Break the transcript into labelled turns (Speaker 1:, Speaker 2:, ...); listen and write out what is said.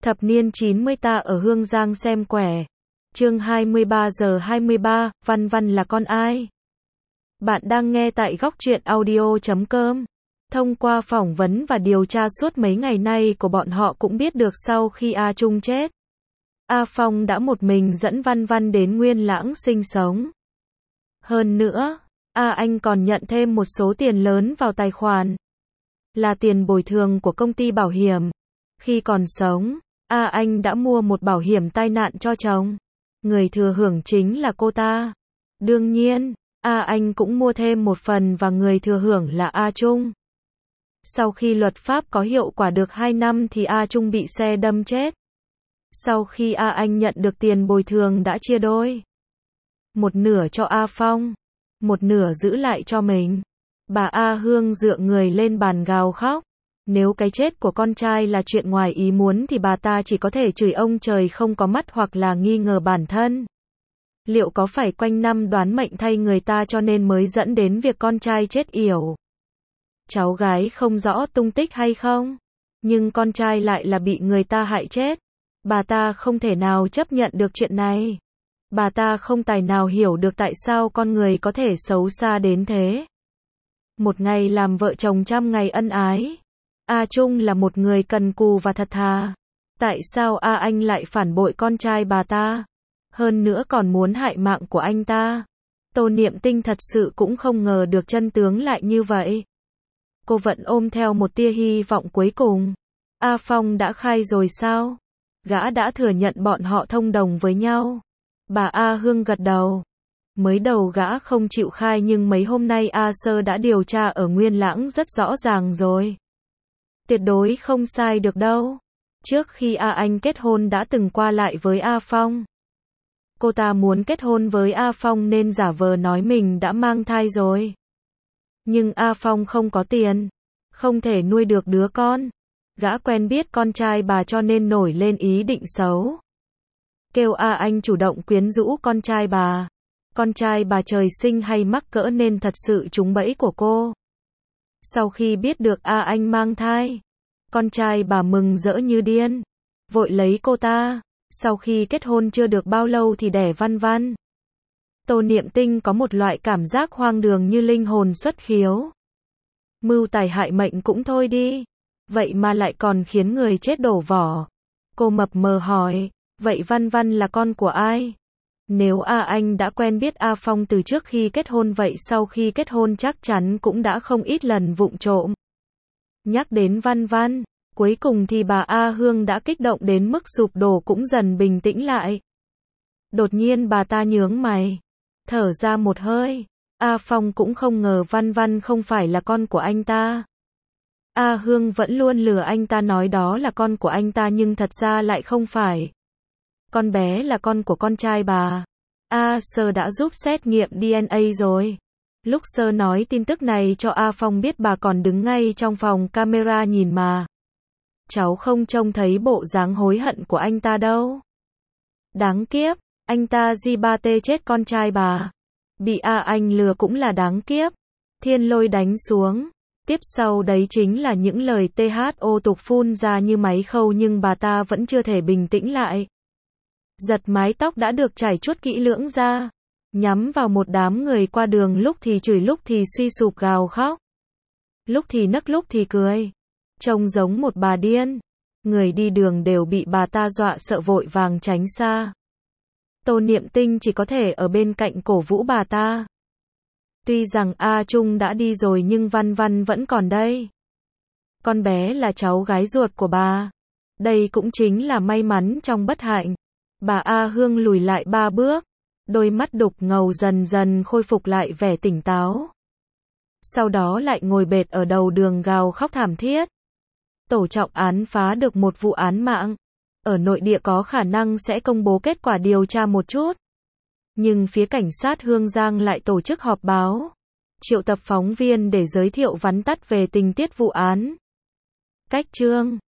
Speaker 1: Thập niên 90 ta ở Hương Giang xem quẻ. Chương 23 giờ 23, Văn Văn là con ai? Bạn đang nghe tại góc truyện audio.com. Thông qua phỏng vấn và điều tra suốt mấy ngày nay của bọn họ cũng biết được sau khi A Trung chết, A Phong đã một mình dẫn Văn Văn đến Nguyên Lãng sinh sống. Hơn nữa, A Anh còn nhận thêm một số tiền lớn vào tài khoản, là tiền bồi thường của công ty bảo hiểm. Khi còn sống, A Anh đã mua một bảo hiểm tai nạn cho chồng. Người thừa hưởng chính là cô ta. Đương nhiên, A Anh cũng mua thêm một phần và người thừa hưởng là A Trung. Sau khi luật pháp có hiệu quả được 2 năm thì A Trung bị xe đâm chết. Sau khi A Anh nhận được tiền bồi thường đã chia đôi. Một nửa cho A Phong, một nửa giữ lại cho mình. Bà A Hương dựa người lên bàn gào khóc. Nếu cái chết của con trai là chuyện ngoài ý muốn thì bà ta chỉ có thể chửi ông trời không có mắt hoặc là nghi ngờ bản thân. Liệu có phải quanh năm đoán mệnh thay người ta cho nên mới dẫn đến việc con trai chết yểu? Cháu gái không rõ tung tích hay không? Nhưng con trai lại là bị người ta hại chết. Bà ta không thể nào chấp nhận được chuyện này. Bà ta không tài nào hiểu được tại sao con người có thể xấu xa đến thế. Một ngày làm vợ chồng trăm ngày ân ái. A Trung là một người cần cù và thật thà. Tại sao A Anh lại phản bội con trai bà ta? Hơn nữa còn muốn hại mạng của anh ta. Tô Niệm Tinh thật sự cũng không ngờ được chân tướng lại như vậy. Cô vẫn ôm theo một tia hy vọng cuối cùng. A Phong đã khai rồi sao? Gã đã thừa nhận bọn họ thông đồng với nhau. Bà A Hương gật đầu. Mới đầu gã không chịu khai nhưng mấy hôm nay A Sơ đã điều tra ở Nguyên Lãng rất rõ ràng rồi. Tuyệt đối không sai được đâu. Trước khi A Anh kết hôn đã từng qua lại với A Phong. Cô ta muốn kết hôn với A Phong nên giả vờ nói mình đã mang thai rồi. Nhưng A Phong không có tiền, không thể nuôi được đứa con. Gã quen biết con trai bà cho nên nổi lên ý định xấu. Kêu A Anh chủ động quyến rũ con trai bà. Con trai bà trời sinh hay mắc cỡ nên thật sự trúng bẫy của cô. Sau khi biết được A Anh mang thai, con trai bà mừng rỡ như điên, vội lấy cô ta. Sau khi kết hôn chưa được bao lâu thì đẻ Văn Văn. Tô Niệm Tinh có một loại cảm giác hoang đường như linh hồn xuất khiếu. Mưu tài hại mệnh cũng thôi đi, vậy mà lại còn khiến người chết đổ vỏ. Cô mập mờ hỏi, vậy Văn Văn là con của ai? Nếu A Anh đã quen biết A Phong từ trước khi kết hôn vậy sau khi kết hôn chắc chắn cũng đã không ít lần vụng trộm. Nhắc đến Văn Văn, cuối cùng thì bà A Hương đã kích động đến mức sụp đổ cũng dần bình tĩnh lại. Đột nhiên bà ta nhướng mày, thở ra một hơi. A Phong cũng không ngờ Văn Văn không phải là con của anh ta. A Hương vẫn luôn lừa anh ta nói đó là con của anh ta nhưng thật ra lại không phải. Con bé là con của con trai bà. A Sơ đã giúp xét nghiệm DNA rồi. Lúc Sơ nói tin tức này cho A Phong biết bà còn đứng ngay trong phòng camera nhìn mà. Cháu không trông thấy bộ dáng hối hận của anh ta đâu. Đáng kiếp, anh ta G3T chết con trai bà. Bị A Anh lừa cũng là đáng kiếp. Thiên lôi đánh xuống. Tiếp sau đấy chính là những lời THO tục phun ra như máy khâu nhưng bà ta vẫn chưa thể bình tĩnh lại. Giật mái tóc đã được trải chuốt kỹ lưỡng ra. Nhắm vào một đám người qua đường lúc thì chửi lúc thì suy sụp gào khóc. Lúc thì nấc lúc thì cười. Trông giống một bà điên. Người đi đường đều bị bà ta dọa sợ vội vàng tránh xa. Tô Niệm Tinh chỉ có thể ở bên cạnh cổ vũ bà ta. Tuy rằng A Trung đã đi rồi nhưng Văn Văn vẫn còn đây. Con bé là cháu gái ruột của bà. Đây cũng chính là may mắn trong bất hạnh. Bà A Hương lùi lại 3 bước. Đôi mắt đục ngầu dần dần khôi phục lại vẻ tỉnh táo. Sau đó lại ngồi bệt ở đầu đường gào khóc thảm thiết. Tổ trọng án phá được một vụ án mạng. Ở nội địa có khả năng sẽ công bố kết quả điều tra một chút. Nhưng phía cảnh sát Hương Giang lại tổ chức họp báo. Triệu tập phóng viên để giới thiệu vắn tắt về tình tiết vụ án. Cách chương